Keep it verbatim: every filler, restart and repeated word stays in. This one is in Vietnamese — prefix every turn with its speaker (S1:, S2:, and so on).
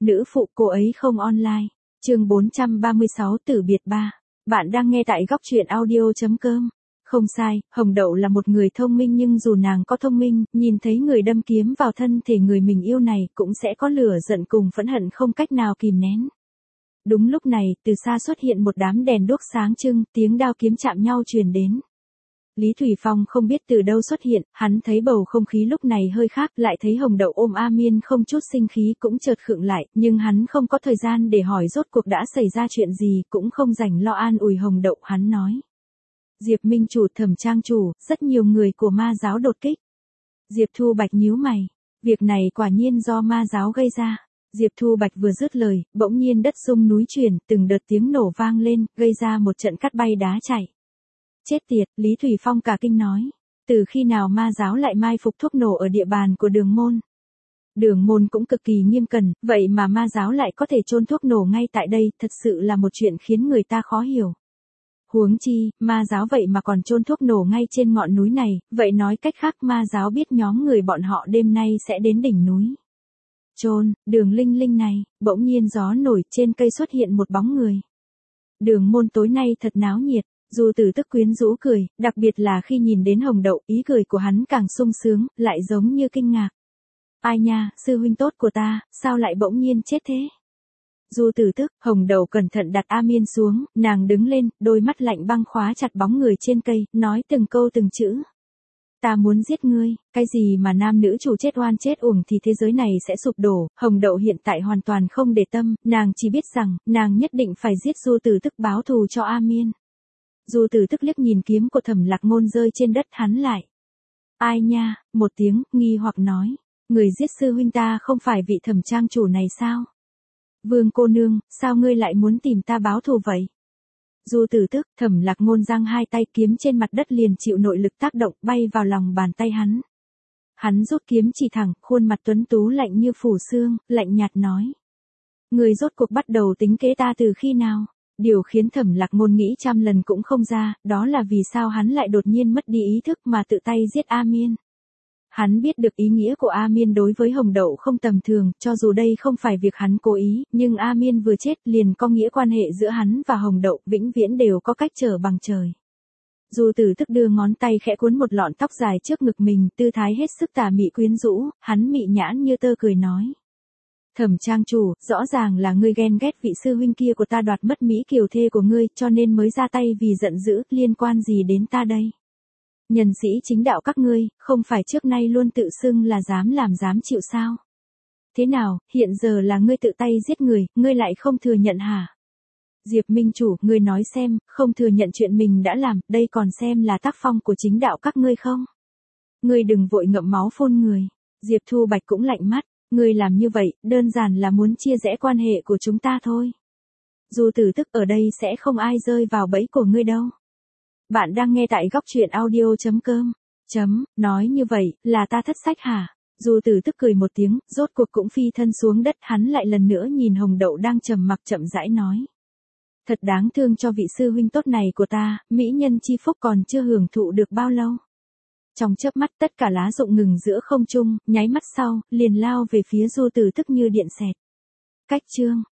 S1: Nữ phụ cô ấy không online. Chương bốn trăm ba mươi sáu Tử biệt ba. Bạn đang nghe tại góc truyện audio chấm com. Không sai, Hồng Đậu là một người thông minh, nhưng dù nàng có thông minh, nhìn thấy người đâm kiếm vào thân thể người mình yêu này cũng sẽ có lửa giận cùng phẫn hận không cách nào kìm nén. Đúng lúc này, từ xa xuất hiện một đám đèn đuốc sáng trưng, tiếng đao kiếm chạm nhau truyền đến. Lý Thủy Phong không biết từ đâu xuất hiện, hắn thấy bầu không khí lúc này hơi khác, lại thấy Hồng Đậu ôm A Miên không chút sinh khí cũng chợt khựng lại, nhưng hắn không có thời gian để hỏi rốt cuộc đã xảy ra chuyện gì, cũng không rảnh lo an ủi Hồng Đậu, hắn nói. Diệp Minh Chủ, Thẩm Trang Chủ, rất nhiều người của ma giáo đột kích. Diệp Thu Bạch nhíu mày, việc này quả nhiên do ma giáo gây ra. Diệp Thu Bạch vừa dứt lời, bỗng nhiên đất rung núi chuyển, từng đợt tiếng nổ vang lên, gây ra một trận cát bay đá chảy. Chết tiệt, Lý Thủy Phong cả kinh nói. Từ khi nào ma giáo lại mai phục thuốc nổ ở địa bàn của Đường Môn? Đường Môn cũng cực kỳ nghiêm cẩn, vậy mà ma giáo lại có thể chôn thuốc nổ ngay tại đây, thật sự là một chuyện khiến người ta khó hiểu. Huống chi, ma giáo vậy mà còn chôn thuốc nổ ngay trên ngọn núi này, vậy nói cách khác ma giáo biết nhóm người bọn họ đêm nay sẽ đến đỉnh núi. Chôn, Đường Linh Linh này, bỗng nhiên gió nổi, trên cây xuất hiện một bóng người. Đường Môn tối nay thật náo nhiệt. Du Tử Tức quyến rũ cười, đặc biệt là khi nhìn đến Hồng Đậu, ý cười của hắn càng sung sướng, lại giống như kinh ngạc. Ai nha, sư huynh tốt của ta, sao lại bỗng nhiên chết thế? Du Tử Tức, Hồng Đậu cẩn thận đặt A Miên xuống, nàng đứng lên, đôi mắt lạnh băng khóa chặt bóng người trên cây, nói từng câu từng chữ. Ta muốn giết ngươi, cái gì mà nam nữ chủ chết oan chết uổng thì thế giới này sẽ sụp đổ. Hồng Đậu hiện tại hoàn toàn không để tâm, nàng chỉ biết rằng, nàng nhất định phải giết Du Tử Tức báo thù cho A Miên. Du Tử Tức liếc nhìn kiếm của Thẩm Lạc Ngôn rơi trên đất, hắn lại. Ai nha, một tiếng, nghi hoặc nói. Người giết sư huynh ta không phải vị Thẩm Trang Chủ này sao? Vương cô nương, sao ngươi lại muốn tìm ta báo thù vậy? Du Tử Tức, Thẩm Lạc Ngôn giang hai tay, kiếm trên mặt đất liền chịu nội lực tác động, bay vào lòng bàn tay hắn. Hắn rút kiếm chỉ thẳng, khuôn mặt tuấn tú lạnh như phủ xương, lạnh nhạt nói. Người rốt cuộc bắt đầu tính kế ta từ khi nào? Điều khiến Thẩm Lạc Ngôn nghĩ trăm lần cũng không ra, đó là vì sao hắn lại đột nhiên mất đi ý thức mà tự tay giết A Miên. Hắn biết được ý nghĩa của A Miên đối với Hồng Đậu không tầm thường, cho dù đây không phải việc hắn cố ý, nhưng A Miên vừa chết liền có nghĩa quan hệ giữa hắn và Hồng Đậu vĩnh viễn đều có cách trở bằng trời. Du Tử Tức đưa ngón tay khẽ cuốn một lọn tóc dài trước ngực mình, tư thái hết sức tà mị quyến rũ, hắn mị nhãn như tơ cười nói. Thẩm Trang Chủ, rõ ràng là ngươi ghen ghét vị sư huynh kia của ta đoạt mất mỹ kiều thê của ngươi, cho nên mới ra tay vì giận dữ, liên quan gì đến ta đây? Nhân sĩ chính đạo các ngươi, không phải trước nay luôn tự xưng là dám làm dám chịu sao? Thế nào, hiện giờ là ngươi tự tay giết người, ngươi lại không thừa nhận hả? Diệp Minh Chủ, ngươi nói xem, không thừa nhận chuyện mình đã làm, đây còn xem là tác phong của chính đạo các ngươi không? Ngươi đừng vội ngậm máu phun người. Diệp Thu Bạch cũng lạnh mắt. Ngươi làm như vậy, đơn giản là muốn chia rẽ quan hệ của chúng ta thôi. Du Tử Tức, ở đây sẽ không ai rơi vào bẫy của ngươi đâu. Bạn đang nghe tại góc truyện audio chấm com. Chấm, nói như vậy, là ta thất sách hả? Du Tử Tức cười một tiếng, rốt cuộc cũng phi thân xuống đất, hắn lại lần nữa nhìn Hồng Đậu đang trầm mặc chậm rãi nói. Thật đáng thương cho vị sư huynh tốt này của ta, mỹ nhân chi phúc còn chưa hưởng thụ được bao lâu. Trong chớp mắt tất cả lá rụng ngừng giữa không trung, nháy mắt sau, liền lao về phía Du Tử Tức như điện xẹt. Cách chương.